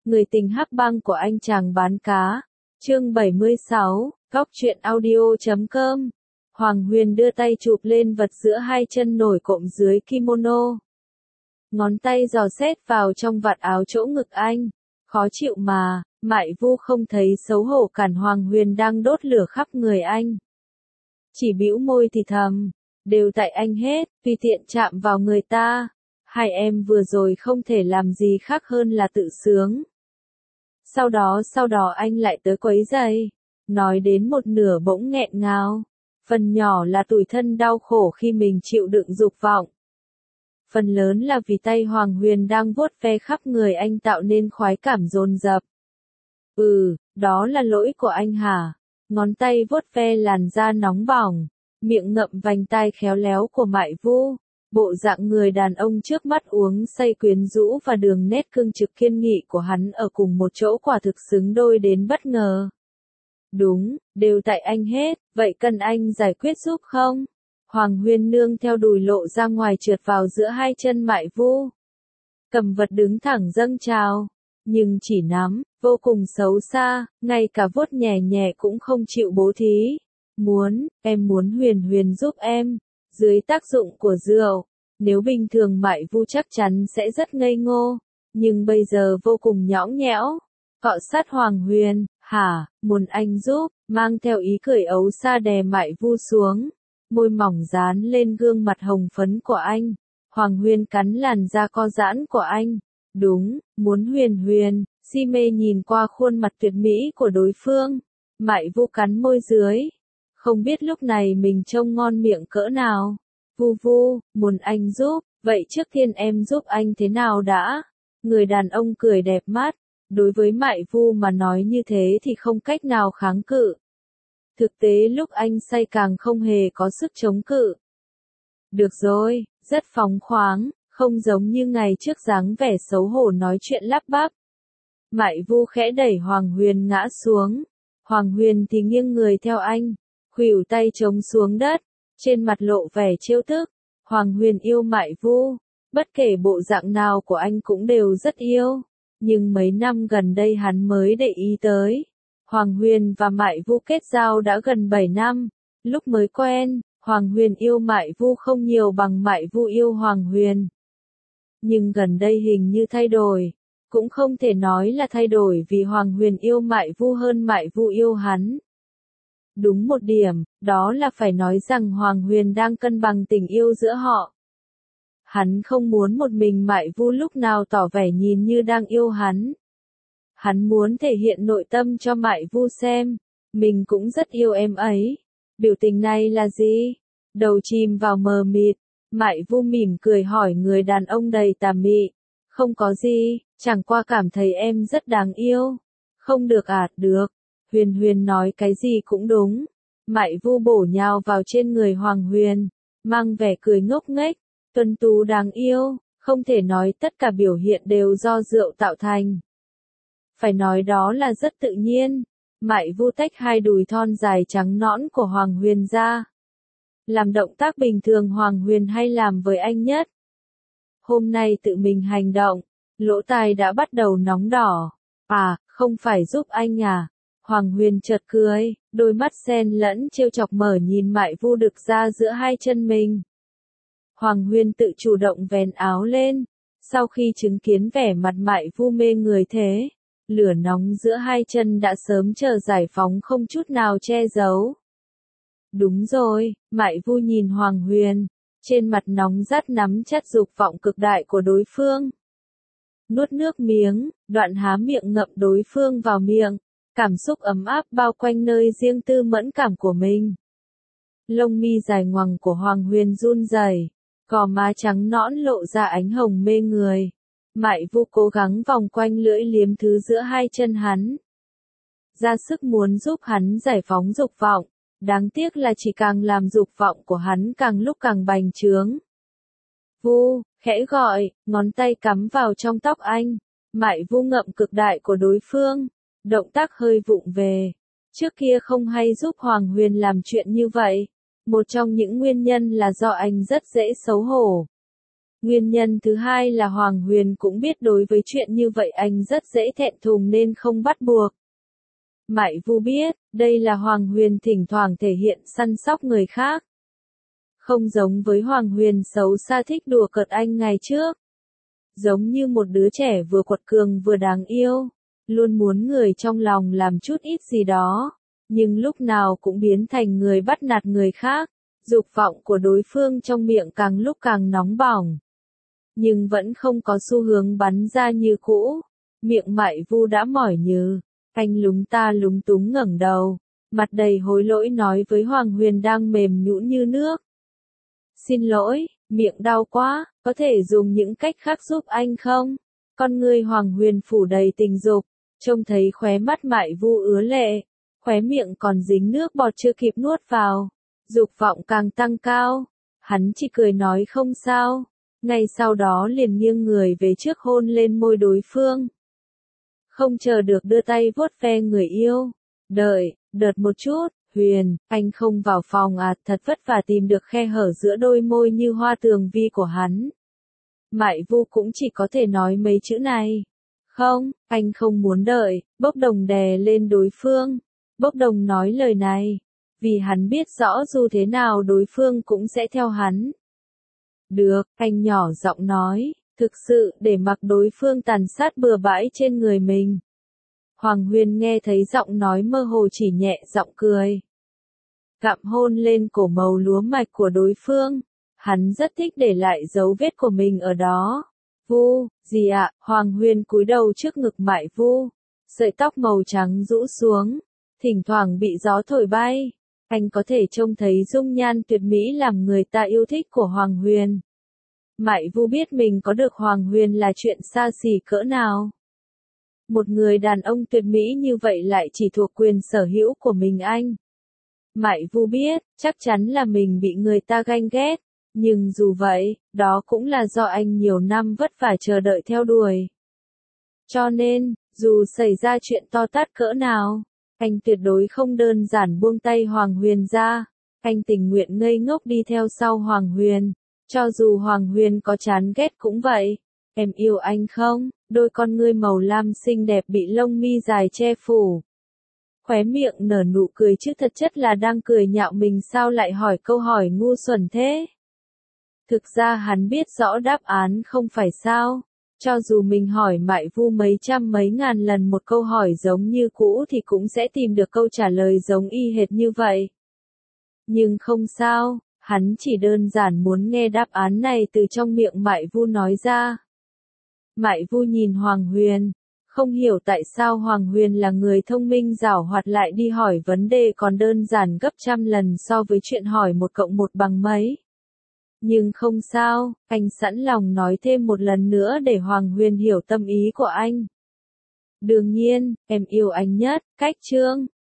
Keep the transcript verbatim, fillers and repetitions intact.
Người tình hắc băng của anh chàng bán cá. Chương bảy mươi sáu, Góc truyện audio chấm com. Hoàng Huyền đưa tay chụp lên vật giữa hai chân nổi cộm dưới kimono. Ngón tay dò xét vào trong vạt áo chỗ ngực anh. Khó chịu mà, Mại Vu không thấy xấu hổ cản Hoàng Huyền đang đốt lửa khắp người anh. Chỉ bĩu môi thì thầm, đều tại anh hết, tùy tiện chạm vào người ta. Hai em vừa rồi không thể làm gì khác hơn là tự sướng. Sau đó sau đó anh lại tới quấy giày. Nói đến một nửa bỗng nghẹn ngào. Phần nhỏ là tủi thân đau khổ khi mình chịu đựng dục vọng. Phần lớn là vì tay Hoàng Huyền đang vuốt ve khắp người anh tạo nên khoái cảm dồn dập. Ừ, đó là lỗi của anh hả? Ngón tay vuốt ve làn da nóng bỏng, miệng ngậm vành tai khéo léo của Mại Vu. Bộ dạng người đàn ông trước mắt uống say quyến rũ và đường nét cương trực kiên nghị của hắn ở cùng một chỗ quả thực xứng đôi đến bất ngờ. Đúng, đều tại anh hết, vậy cần anh giải quyết giúp không? Hoàng Huyền nương theo đùi lộ ra ngoài trượt vào giữa hai chân Mại Vu. Cầm vật đứng thẳng dâng trào, nhưng chỉ nắm, vô cùng xấu xa, ngay cả vuốt nhẹ nhẹ cũng không chịu bố thí. Muốn, em muốn Huyền Huyền giúp em. Dưới tác dụng của rượu, nếu bình thường Mại Vu chắc chắn sẽ rất ngây ngô, nhưng bây giờ vô cùng nhõng nhẽo. Cọ sát Hoàng Huyền, hả, muốn anh giúp, mang theo ý cười ấu xa đè Mại Vu xuống, môi mỏng dán lên gương mặt hồng phấn của anh. Hoàng Huyền cắn làn da co giãn của anh. Đúng, muốn Huyền Huyền, si mê nhìn qua khuôn mặt tuyệt mỹ của đối phương. Mại Vu cắn môi dưới. Không biết lúc này mình trông ngon miệng cỡ nào. Vu Vu, muốn anh giúp, vậy trước tiên em giúp anh thế nào đã? Người đàn ông cười đẹp mắt. Đối với Mại Vu mà nói như thế thì không cách nào kháng cự. Thực tế lúc anh say càng không hề có sức chống cự. Được rồi, rất phóng khoáng, không giống như ngày trước dáng vẻ xấu hổ nói chuyện lắp bắp. Mại Vu khẽ đẩy Hoàng Huyền ngã xuống. Hoàng Huyền thì nghiêng người theo anh. Khuỷu tay chống xuống đất, trên mặt lộ vẻ trêu tức. Hoàng Huyền yêu Mại Vu, bất kể bộ dạng nào của anh cũng đều rất yêu, nhưng mấy năm gần đây hắn mới để ý tới. Hoàng Huyền và Mại Vu kết giao đã gần bảy năm, lúc mới quen, Hoàng Huyền yêu Mại Vu không nhiều bằng Mại Vu yêu Hoàng Huyền. Nhưng gần đây hình như thay đổi, cũng không thể nói là thay đổi vì Hoàng Huyền yêu Mại Vu hơn Mại Vu yêu hắn. Đúng một điểm, đó là phải nói rằng Hoàng Huyền đang cân bằng tình yêu giữa họ. Hắn không muốn một mình Mại Vu lúc nào tỏ vẻ nhìn như đang yêu hắn. Hắn muốn thể hiện nội tâm cho Mại Vu xem, mình cũng rất yêu em ấy. Biểu tình này là gì? Đầu chìm vào mờ mịt, Mại Vu mỉm cười hỏi người đàn ông đầy tà mị. Không có gì, chẳng qua cảm thấy em rất đáng yêu. Không được à, được. Huyền Huyền nói cái gì cũng đúng. Mại Vu bổ nhào vào trên người Hoàng Huyền, mang vẻ cười ngốc nghếch, tuấn tú đáng yêu, không thể nói tất cả biểu hiện đều do rượu tạo thành. Phải nói đó là rất tự nhiên. Mại Vu tách hai đùi thon dài trắng nõn của Hoàng Huyền ra. Làm động tác bình thường Hoàng Huyền hay làm với anh nhất. Hôm nay tự mình hành động, lỗ tai đã bắt đầu nóng đỏ. À, không phải giúp anh à? Hoàng Huyền chợt cười, đôi mắt xen lẫn trêu chọc mở nhìn Mại Vu đực ra giữa hai chân mình. Hoàng Huyền tự chủ động vén áo lên, sau khi chứng kiến vẻ mặt Mại Vu mê người thế, lửa nóng giữa hai chân đã sớm chờ giải phóng không chút nào che giấu. Đúng rồi, Mại Vu nhìn Hoàng Huyền, trên mặt nóng rát nắm chặt dục vọng cực đại của đối phương. Nuốt nước miếng, đoạn há miệng ngậm đối phương vào miệng. Cảm xúc ấm áp bao quanh nơi riêng tư mẫn cảm của mình. Lông mi dài ngoằng của Hoàng Huyền run rẩy, gò má trắng nõn lộ ra ánh hồng mê người. Mại Vu cố gắng vòng quanh lưỡi liếm thứ giữa hai chân hắn. Ra sức muốn giúp hắn giải phóng dục vọng, đáng tiếc là chỉ càng làm dục vọng của hắn càng lúc càng bành trướng. Vu, khẽ gọi, ngón tay cắm vào trong tóc anh. Mại Vu ngậm cực đại của đối phương. Động tác hơi vụng về. Trước kia không hay giúp Hoàng Huyền làm chuyện như vậy. Một trong những nguyên nhân là do anh rất dễ xấu hổ. Nguyên nhân thứ hai là Hoàng Huyền cũng biết đối với chuyện như vậy anh rất dễ thẹn thùng nên không bắt buộc. Mại Vu biết, đây là Hoàng Huyền thỉnh thoảng thể hiện săn sóc người khác. Không giống với Hoàng Huyền xấu xa thích đùa cợt anh ngày trước. Giống như một đứa trẻ vừa quật cường vừa đáng yêu, luôn muốn người trong lòng làm chút ít gì đó, nhưng lúc nào cũng biến thành người bắt nạt người khác. Dục vọng của đối phương trong miệng càng lúc càng nóng bỏng, nhưng vẫn không có xu hướng bắn ra như cũ. Miệng Mại Vu đã mỏi nhừ, anh lúng ta lúng túng ngẩng đầu, mặt đầy hối lỗi nói với Hoàng Huyền đang mềm nhũn như nước. Xin lỗi, miệng đau quá, có thể dùng những cách khác giúp anh không? Con người Hoàng Huyền phủ đầy tình dục, trông thấy khóe mắt Mại Vu ứa lệ, khóe miệng còn dính nước bọt chưa kịp nuốt vào. Dục vọng càng tăng cao, hắn chỉ cười nói không sao, ngay sau đó liền nghiêng người về trước hôn lên môi đối phương. Không chờ được đưa tay vuốt ve người yêu. Đợi, đợt một chút, Huyền, anh không vào phòng à, thật vất vả tìm được khe hở giữa đôi môi như hoa tường vi của hắn. Mại Vu cũng chỉ có thể nói mấy chữ này. Không, anh không muốn đợi, Bốc Đồng đè lên đối phương. Bốc Đồng nói lời này vì hắn biết rõ dù thế nào đối phương cũng sẽ theo hắn. Được, anh nhỏ giọng nói, thực sự để mặc đối phương tàn sát bừa bãi trên người mình. Hoàng Huyền nghe thấy giọng nói mơ hồ chỉ nhẹ giọng cười. Gặm hôn lên cổ màu lúa mạch của đối phương, hắn rất thích để lại dấu vết của mình ở đó. Vu, gì ạ? Hoàng Huyền cúi đầu trước ngực Mại Vu, sợi tóc màu trắng rũ xuống, thỉnh thoảng bị gió thổi bay. Anh có thể trông thấy dung nhan tuyệt mỹ làm người ta yêu thích của Hoàng Huyền. Mại Vu biết mình có được Hoàng Huyền là chuyện xa xỉ cỡ nào. Một người đàn ông tuyệt mỹ như vậy lại chỉ thuộc quyền sở hữu của mình anh. Mại Vu biết, chắc chắn là mình bị người ta ganh ghét, nhưng dù vậy, đó cũng là do anh nhiều năm vất vả chờ đợi theo đuổi. Cho nên, dù xảy ra chuyện to tát cỡ nào, anh tuyệt đối không đơn giản buông tay Hoàng Huyền ra. Anh tình nguyện ngây ngốc đi theo sau Hoàng Huyền, cho dù Hoàng Huyền có chán ghét cũng vậy. Em yêu anh không? Đôi con ngươi màu lam xinh đẹp bị lông mi dài che phủ. Khóe miệng nở nụ cười chứ thật chất là đang cười nhạo mình sao lại hỏi câu hỏi ngu xuẩn thế. Thực ra hắn biết rõ đáp án không phải sao. Cho dù mình hỏi Mại Vu mấy trăm mấy ngàn lần một câu hỏi giống như cũ thì cũng sẽ tìm được câu trả lời giống y hệt như vậy. Nhưng không sao, hắn chỉ đơn giản muốn nghe đáp án này từ trong miệng Mại Vu nói ra. Mại Vu nhìn Hoàng Huyền, không hiểu tại sao Hoàng Huyền là người thông minh giảo hoạt lại đi hỏi vấn đề còn đơn giản gấp trăm lần so với chuyện hỏi một cộng một bằng mấy. Nhưng không sao, anh sẵn lòng nói thêm một lần nữa để Hoàng Huyền hiểu tâm ý của anh. Đương nhiên, em yêu anh nhất, cách chương.